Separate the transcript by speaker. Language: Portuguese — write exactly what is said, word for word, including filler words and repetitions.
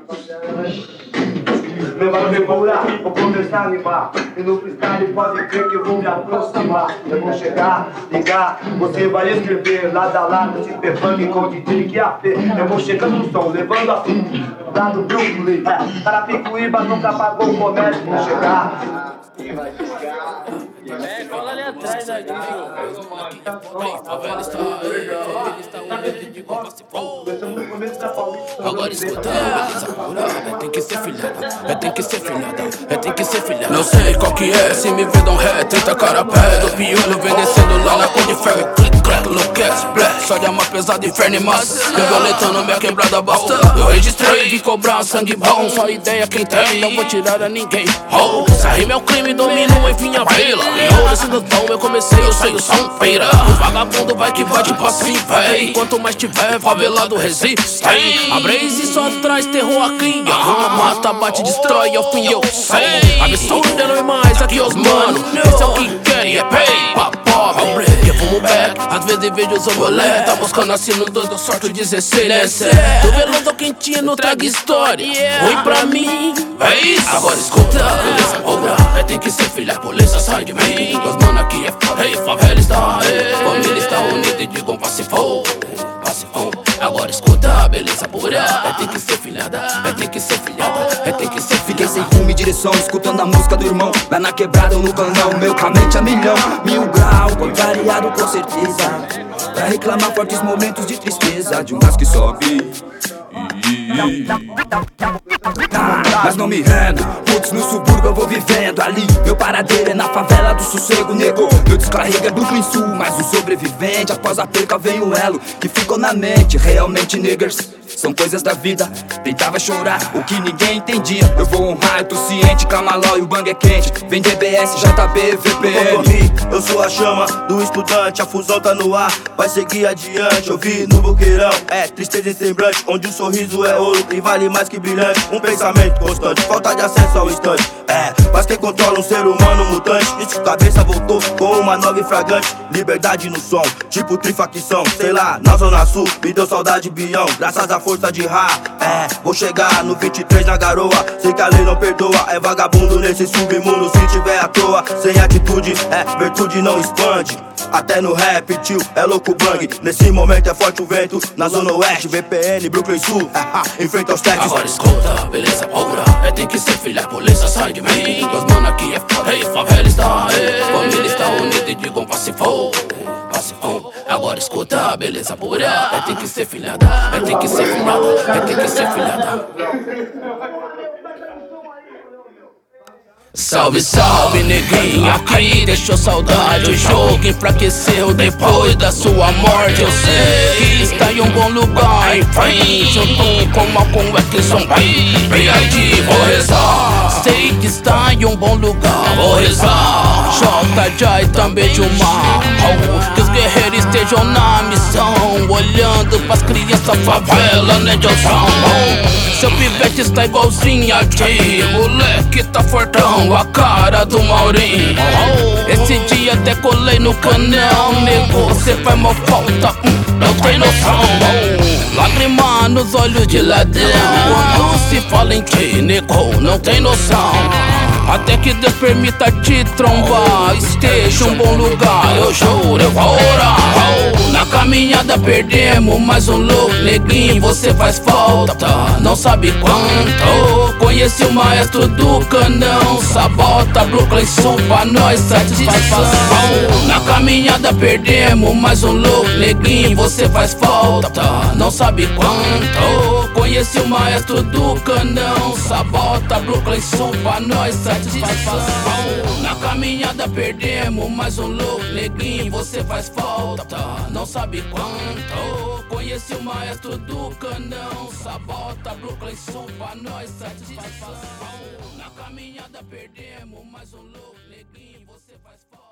Speaker 1: Levando me cura, vou começar a animar. E no freestyle pode crer que eu vou me aproximar. Eu vou chegar, ligar, você vai escrever lado a lado, se pefang com o D J que é a P. Eu vou chegando no som, levando a fim. Lá do Brooklyn, é, Carapicuíba nunca pagou o comércio. Vou chegar e vai chegar.
Speaker 2: É, cola ali atrás, né, favela está aí, está unido de igual participou. Agora escuta, é, tem que ser filhada, é, tem que ser filhada, é, tem que ser filhada. Não sei qual que é, se me vê dão ré, tenta cara pé. Do piolho vem descendo lá na cor de ferro. Click, crack, no cash, splash. Só de uma pesada, inferno e massa. Eu violentando minha quebrada basta. Eu registrei, vim cobrar sangue bom. Só ideia quem tem, não vou tirar a ninguém. Oh, essa rima é o crime, domino, enfim a vila. Eu nesse do tom, eu comecei, eu sei o som feira. O vagabundo vai que vai de passinho, véi. Quanto mais tiver, favelado resiste. A Blaze só traz terror aqui. Mata, bate, destrói, ao fim eu sei. Absurdo é mais aqui os mano. Esse é o que querem, é pay, pra pobre. Eu fumo back, às vezes vejo os obolé. Tá buscando assim no dois do sorte dezesseis, né, cê? Tô velando quentinho, não traga história. Ruim pra mim, é isso. Agora escuta, beleza, obra. É, tem que ser filha, a polícia sai de mim. Os mano aqui é foda, hey, favela está aí. Família está unida e digam pacifou, pacifou. Agora escuta, beleza pura. É, tem que ser filhada, é, tem que ser filhada, é, tem que ser filhada.
Speaker 3: Fiquei sem rumo e direção, escutando a música do irmão. Lá na quebrada ou no canal, meu mente a milhão. Mil grau, contrariado com certeza. Pra reclamar fortes momentos de tristeza. De um gás que sobe mas não me rendo, putz, no subúrbio eu vou vivendo. Ali, meu paradeiro é na favela do sossego, nego. Meu descarrega é do Green Sul, mas o sobrevivente após a perca vem o elo que ficou na mente. Realmente, niggers, são coisas da vida. Tentava chorar, o que ninguém entendia. Eu vou honrar, eu tô ciente, Camaló e o bang é quente. Vem D B S, J B, V P N.
Speaker 4: Eu sou a chama do estudante, a fusão tá no ar, vai seguir adiante. Eu vi no boqueirão, é tristeza em semblante, onde o sorriso é ouro e vale mais que brilhante. Um pensamento constante, falta de acesso ao instante. É, mas quem controla um ser humano mutante. Isso, cabeça voltou com uma nova e fragante. Liberdade no som, tipo trifacção. Sei lá, na zona sul, me deu saudade bião. Graças à força de Ra, é, vou chegar no vinte e três na garoa. Sei que a lei não perdoa, é vagabundo nesse submundo. Se tiver à toa, sem atitude, é, virtude não expande. Até no rap, tio, é louco bang. Nesse momento é forte o vento, na zona oeste, V P N, Brooklyn Sul, enfrenta os testes.
Speaker 2: Agora escuta, beleza, obra. É, tem que ser filha, a polícia sai de mim. Os mano aqui é foda, hey, favela está aí. Família está unida e digam pacifou, pacifou. Agora escuta, beleza pura. É, tem que ser filhada, é, tem que ser filhada, é, tem que ser filhada. Salve, salve, neguinho, aqui deixou saudade. O jogo enfraqueceu depois da sua morte. Eu sei que está em um bom lugar, em frente. Junto com Malcolm X zumbi. Vem aí, vou rezar. Sei que está em um bom lugar, vou rezar. J J e também de uma. Que os guerreiros estejam na missão, olhando pras crianças favela, né, Johnson? Seu pivete está igualzinho a ti, moleque tá fortão, a cara do Maurinho. Esse dia até colei no canal, nego, cê faz mal falta, hum, não tem noção. Lágrima nos olhos de ladrão, quando se fala em ti, nego, não tem noção. Até que Deus permita te trombar, esteja um bom lugar, eu juro, eu vou orar. Na caminhada perdemos mais um louco, neguinho, você faz falta, não sabe quanto. Conheci o maestro do canão, sabota Brooklyn Sul pra nós satisfação. Na caminhada perdemos mais um louco, neguinho, você faz falta, não sabe quanto. Conheci o maestro do canão, sabota Brooklyn Sul pra nós satisfação. Na caminhada perdemos mais um louco, neguinho, você faz falta, não sabe quanto. Conheci o maestro do canão, sabota Brooklyn Sul pra nós satisfação. Na caminhada perdemos mais um louco, neguinho, você faz falta.